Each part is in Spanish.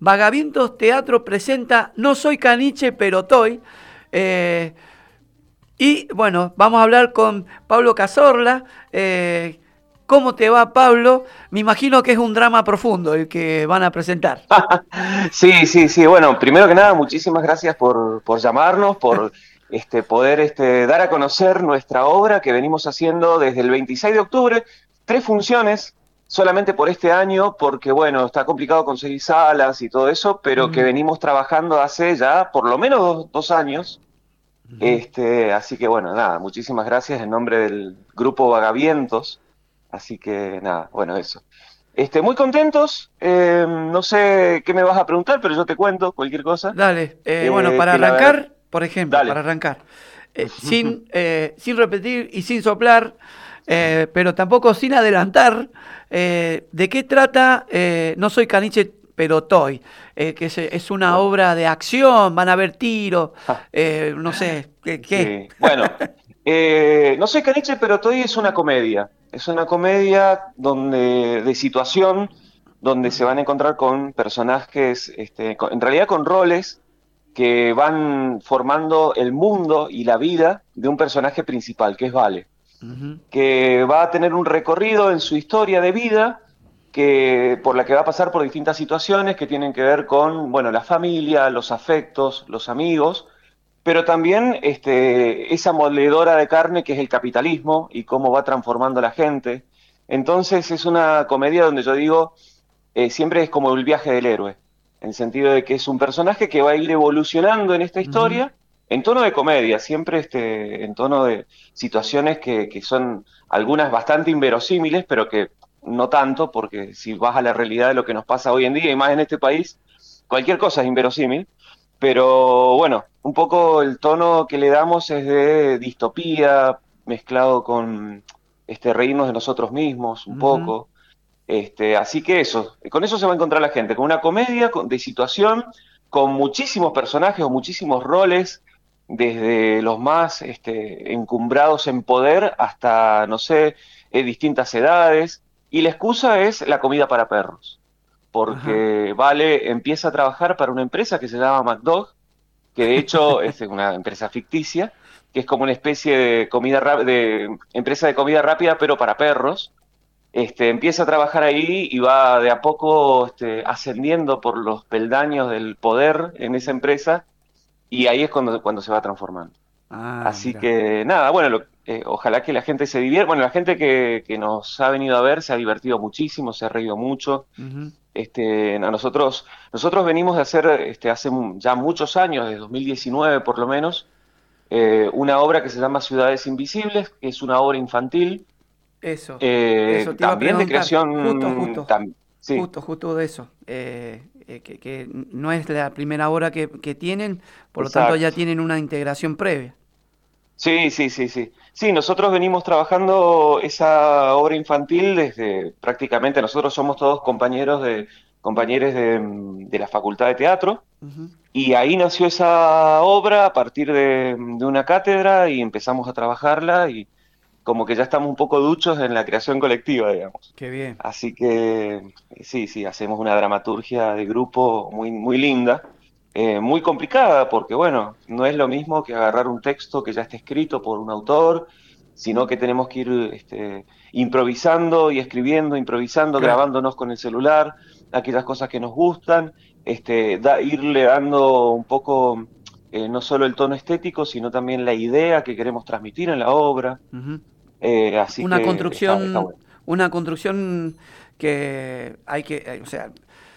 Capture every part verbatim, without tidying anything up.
Vagavientos Teatro presenta No soy caniche, pero toy. Eh, y bueno, vamos a hablar con Pablo Cazorla. Eh, ¿Cómo te va, Pablo? Me imagino que es un drama profundo el que van a presentar. Sí, sí, sí. Bueno, primero que nada, muchísimas gracias por, por llamarnos, por este, poder este, dar a conocer nuestra obra que venimos haciendo desde el veintiséis de octubre. Tres funciones solamente por este año, porque bueno, está complicado conseguir salas y todo eso, pero que Mm, venimos trabajando hace ya por lo menos dos, dos años. ujú. Este, así que bueno, nada, muchísimas gracias en nombre del grupo Vagavientos. Así que nada, bueno, eso. Este, muy contentos. Eh, no sé qué me vas a preguntar, pero yo te cuento cualquier cosa. Dale, eh, bueno, Eh, para que la verdad, arrancar, por ejemplo, para dale. arrancar, eh, sin, eh, sin repetir y sin soplar, eh, pero tampoco sin adelantar, eh, ¿de qué trata eh, No soy caniche, pero toy? Eh, que es, es una Bueno, obra de acción, van a haber tiros, eh, no sé, ¿qué? ¿qué? sí. Bueno, eh, no soy caniche, pero Toy es una comedia. Es una comedia donde, de situación, donde se van a encontrar con personajes, este, con- en realidad con roles que van formando el mundo y la vida de un personaje principal, que es Vale, Ujú, que va a tener un recorrido en su historia de vida que, por la que va a pasar por distintas situaciones que tienen que ver con, bueno, la familia, los afectos, los amigos, pero también este, esa moledora de carne que es el capitalismo y cómo va transformando a la gente. Entonces es una comedia donde yo digo, eh, siempre es como el viaje del héroe, en el sentido de que es un personaje que va a ir evolucionando en esta ujú. historia en tono de comedia, siempre este, en tono de situaciones que, que son algunas bastante inverosímiles, pero que no tanto, porque si vas a la realidad de lo que nos pasa hoy en día, y más en este país, cualquier cosa es inverosímil. Pero bueno, un poco el tono que le damos es de distopía, mezclado con este, reírnos de nosotros mismos un Ujú. poco. Este, así que eso, con eso se va a encontrar la gente, con una comedia con- de situación, con muchísimos personajes o muchísimos roles, desde los más este, encumbrados en poder hasta, no sé, eh, distintas edades. Y la excusa es la comida para perros, Ajá. porque Vale empieza a trabajar para una empresa que se llama McDog, que de hecho es una empresa ficticia, que es como una especie de comida rá- de empresa de comida rápida, pero para perros. Este, empieza a trabajar ahí y va de a poco este, ascendiendo por los peldaños del poder en esa empresa y ahí es cuando, cuando se va transformando. Ah, Así mira. que nada, bueno, lo- eh, ojalá que la gente se divierta. Bueno, la gente que, que nos ha venido a ver se ha divertido muchísimo, se ha reído mucho. Ujú. Este, a nosotros, nosotros venimos de hacer este, hace mu- ya muchos años, desde dos mil diecinueve por lo menos, eh, una obra que se llama Ciudades Invisibles, que es una obra infantil, Eso, eso eh, te iba a también de preguntar, justo, creación, justo, tam- sí, justo, justo de eso, eh, eh, que, que no es la primera hora que, que tienen, por lo tanto ya exacto. tienen una integración previa. Sí, sí, sí, sí. Sí, nosotros venimos trabajando esa obra infantil desde prácticamente, nosotros somos todos compañeros de, compañeros de, de la Facultad de Teatro, Ujú. y ahí nació esa obra a partir de, de una cátedra y empezamos a trabajarla y como que ya estamos un poco duchos en la creación colectiva, digamos. Qué bien. Así que sí, sí, hacemos una dramaturgia de grupo muy, muy linda, eh, muy complicada, porque bueno, no es lo mismo que agarrar un texto que ya está escrito por un autor, sino que tenemos que ir este, improvisando y escribiendo, improvisando, Claro, grabándonos con el celular, aquellas cosas que nos gustan, este, da- irle dando un poco, eh, no solo el tono estético, sino también la idea que queremos transmitir en la obra. ujú. Eh, así Una que está, está construcción, bueno. una construcción que hay que, eh, o sea,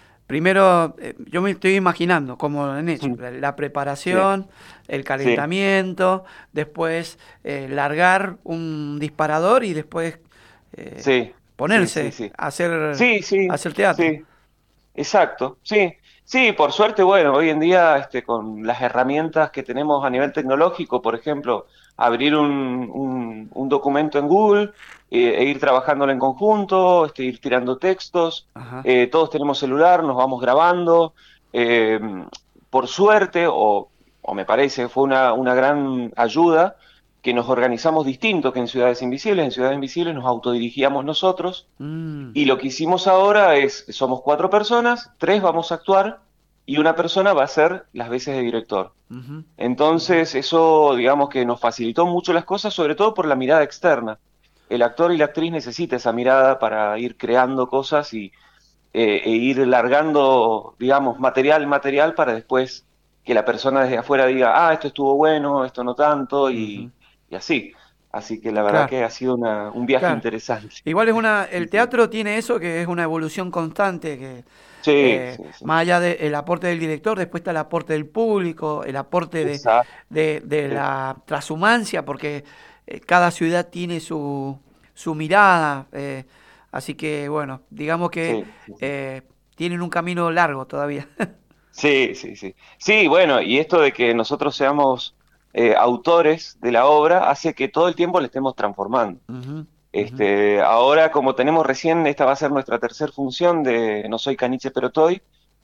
primero eh, yo me estoy imaginando cómo lo han hecho, la, la Sí, preparación, el sí, calentamiento, después eh, largar un disparador y después eh, sí, sí, sí, ponerse sí. a hacer, Sí, a sí, hacer teatro. sí, exacto, sí. Sí, por suerte, bueno, hoy en día este, con las herramientas que tenemos a nivel tecnológico, por ejemplo, abrir un, un- un documento en Google eh, e ir trabajándolo en conjunto, este, ir tirando textos, Ajá. eh, todos tenemos celular, nos vamos grabando. eh, por suerte, o, o me parece, fue una, una gran ayuda que nos organizamos distinto que en Ciudades Invisibles. En Ciudades Invisibles nos autodirigíamos nosotros Mm, y lo que hicimos ahora es, somos cuatro personas, tres vamos a actuar y una persona va a hacer las veces de director. Ujú, ujú. Entonces, eso, digamos que nos facilitó mucho las cosas, sobre todo por la mirada externa. El actor y la actriz necesita esa mirada para ir creando cosas y, eh, e ir largando, digamos, material, material, para después que la persona desde afuera diga, ah, esto estuvo bueno, esto no tanto, y, Ujú. y así. Así que la verdad Claro, que ha sido una, un viaje claro. interesante. Igual es una, Sí, el sí, teatro tiene eso que es una evolución constante, que sí, eh, sí, sí. más allá del aporte del director, después está el aporte del público, el aporte de, Exacto. de, de Sí, la transhumancia, porque eh, cada ciudad tiene su, su mirada, eh, así que bueno, digamos que sí, sí, sí. eh, tienen un camino largo todavía. Sí, sí, sí. Sí, bueno, y esto de que nosotros seamos eh, autores de la obra hace que todo el tiempo le estemos transformando. Ujú, ujú. Este, ahora, como tenemos recién, esta va a ser nuestra tercera función de No soy caniche pero toy.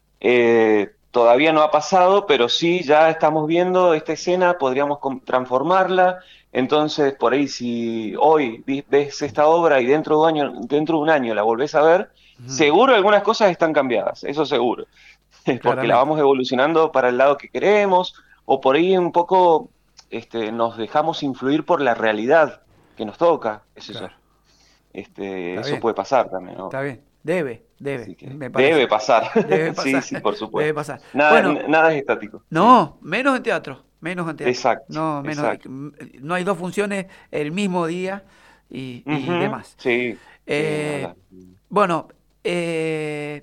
Eh, todavía no ha pasado, pero sí ya estamos viendo esta escena, podríamos com- transformarla. Entonces, por ahí, si hoy vi- ves esta obra y dentro de un año, dentro de un año la volvés a ver, Ujú. seguro algunas cosas están cambiadas, eso seguro, porque la Claramente. vamos evolucionando para el lado que queremos, o por ahí un poco este, nos dejamos influir por la realidad que nos toca, qué sé yo. Claro. Este, Está eso bien. puede pasar también, ¿no? Está bien. Debe, debe, Así que me parece. debe pasar. Debe Sí, pasar. sí, por Debe supuesto. pasar. Nada, Bueno, n- nada es estático. Sí, no, menos en teatro, menos en teatro. exacto, No, menos, exacto. no hay dos funciones el mismo día y, y Ujú, demás. sí, sí, ni Eh, hablar. bueno, eh,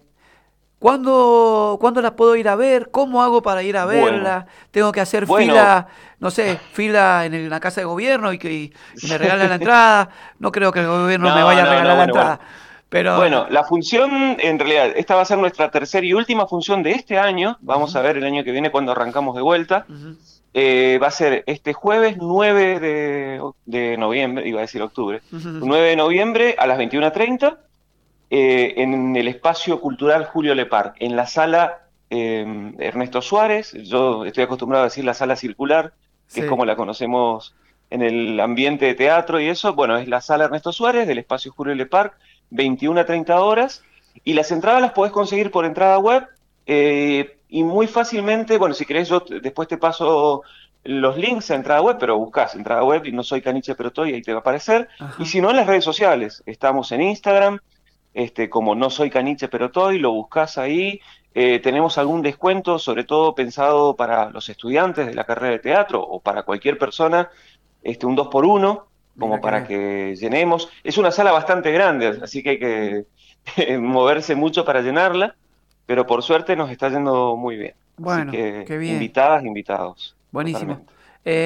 ¿cuándo, cuándo la puedo ir a ver? ¿Cómo hago para ir a Bueno, verla? ¿Tengo que hacer bueno, fila, no sé, fila en el- la casa de gobierno y que y, y me regalan la entrada? No creo que el gobierno me no, vaya a no, no, regalar la bueno, bueno. entrada, pero... Bueno, la función, en realidad, esta va a ser nuestra tercera y última función de este año. Vamos Ujú, a ver el año que viene cuando arrancamos de vuelta. ujú. Eh, va a ser este jueves nueve de, de noviembre, iba a decir octubre, nueve de noviembre a las veintiuna treinta, eh, en el espacio cultural Julio Lepar, en la sala eh, Ernesto Suárez. Yo estoy acostumbrado a decir la sala circular, que es Sí, como la conocemos en el ambiente de teatro y eso. Bueno, es la sala Ernesto Suárez del espacio Julio Lepar, veintiuna a treinta horas, y las entradas las podés conseguir por entrada web, eh, y muy fácilmente, bueno, si querés yo t- después te paso los links a entrada web, pero buscás entrada web y No soy caniche pero estoy, ahí te va a aparecer. Y ajá. si no, en las redes sociales, estamos en Instagram, este, como No soy caniche pero estoy, lo buscas ahí. Eh, tenemos algún descuento, sobre todo pensado para los estudiantes de la carrera de teatro o para cualquier persona, este, un dos por uno, Mira como qué para bien. que llenemos. Es una sala bastante grande, así que hay que moverse mucho para llenarla, pero por suerte nos está yendo muy bien. Así Bueno, que qué bien. invitadas, invitados, Buenísimo. totalmente.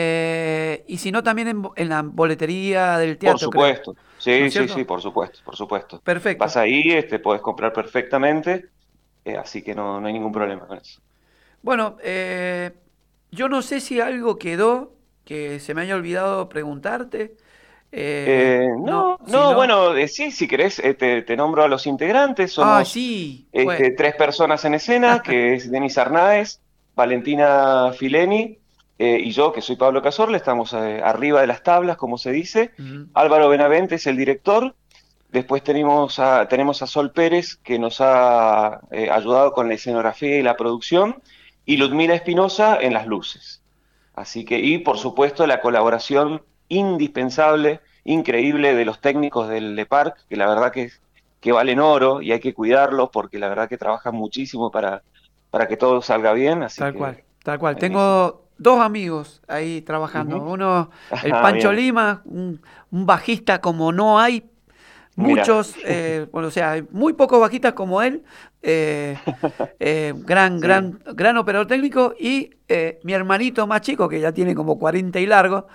Eh, y si no, también en, bo- en la boletería del Por teatro, creo. supuesto, ¿No sí, es sí, sí, cierto? por supuesto, por supuesto. Perfecto. Vas ahí, este, podés comprar perfectamente, eh, así que no, no hay ningún problema con eso. Bueno, eh, yo no sé si algo quedó que se me haya olvidado preguntarte. Eh, Eh, no, no, si no, no. bueno, eh, sí, si querés, eh, te, te nombro a los integrantes. Ah, Somos sí. Bueno. este, tres personas en escena, que es Denis Arnáez, Valentina Fileni, eh, y yo, que soy Pablo Cazorla. Estamos eh, arriba de las tablas, como se dice. Ujú. Álvaro Benavente es el director. Después tenemos a, tenemos a Sol Pérez, que nos ha eh, ayudado con la escenografía y la producción, y Bien. Ludmila Espinosa en las luces. Así que, y por supuesto, la colaboración indispensable, increíble, de los técnicos del Le Parc, que la verdad que, que valen oro y hay que cuidarlos porque la verdad que trabajan muchísimo para, para que todo salga bien, así Tal cual, que tal cual. buenísimo. Tengo dos amigos ahí trabajando. Ujú. Uno, el Ajá, Pancho bien. Lima, un, un bajista como no hay Mira. muchos, eh, bueno, o sea, hay muy pocos bajistas como él. eh, eh, gran, Sí. gran, gran operador técnico. Y eh, mi hermanito más chico, que ya tiene como cuarenta y largo,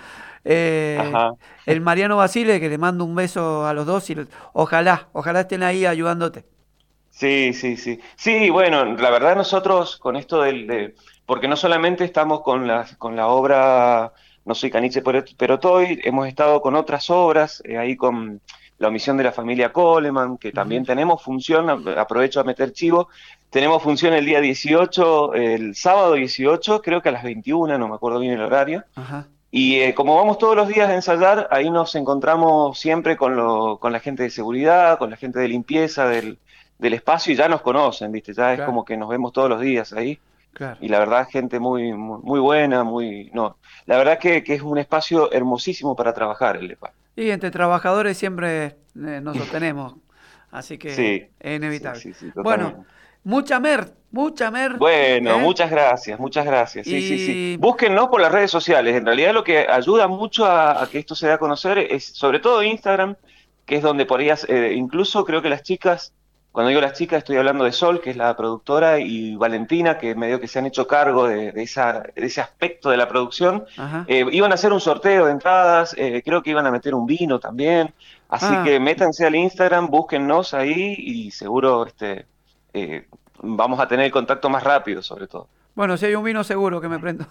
eh, Ajá. el Mariano Basile, que le mando un beso a los dos y ojalá, ojalá estén ahí ayudándote. Sí, sí, sí. Sí, bueno, la verdad nosotros con esto del, de, porque no solamente estamos con la, con la obra No soy caniche pero, pero estoy, hemos estado con otras obras, eh, ahí con La omisión de la familia Coleman, que Ujú. también tenemos función, a- aprovecho a meter chivo, tenemos función el día dieciocho, el sábado dieciocho, creo que a las veintiuna, no me acuerdo bien el horario. Ajá. Y eh, como vamos todos los días a ensayar, ahí nos encontramos siempre con, lo, con la gente de seguridad, con la gente de limpieza del, del espacio y ya nos conocen, ¿viste? Ya es Claro, como que nos vemos todos los días ahí. claro. Y la verdad, gente muy, muy, muy buena, muy, no, la verdad que, que es un espacio hermosísimo para trabajar el EPA. Y entre trabajadores siempre eh, nos sostenemos, así que Sí, es sí, inevitable. sí, sí, Bueno, totalmente. mucha mer, mucha mer, Bueno, ¿eh? muchas gracias, muchas gracias. Sí, sí, sí. Y... Búsquennos por las redes sociales. En realidad lo que ayuda mucho a, a que esto se dé a conocer es sobre todo Instagram, que es donde por ahí, eh, incluso creo que las chicas, cuando digo las chicas estoy hablando de Sol, que es la productora, y Valentina, que medio que se han hecho cargo de, de esa, de ese aspecto de la producción, Ajá. eh, iban a hacer un sorteo de entradas, eh, creo que iban a meter un vino también. Así Ah, que métanse al Instagram, búsquennos ahí y seguro este, eh, vamos a tener el contacto más rápido, sobre todo. bueno, si hay un vino seguro que me prendo.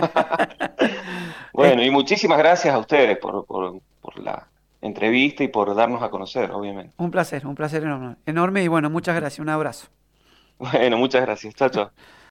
Es Bueno, y muchísimas gracias a ustedes por, por, por la entrevista y por darnos a conocer, obviamente. un placer, un placer enorme, enorme y bueno, muchas gracias, un abrazo. Bueno, muchas gracias. Chao, chao.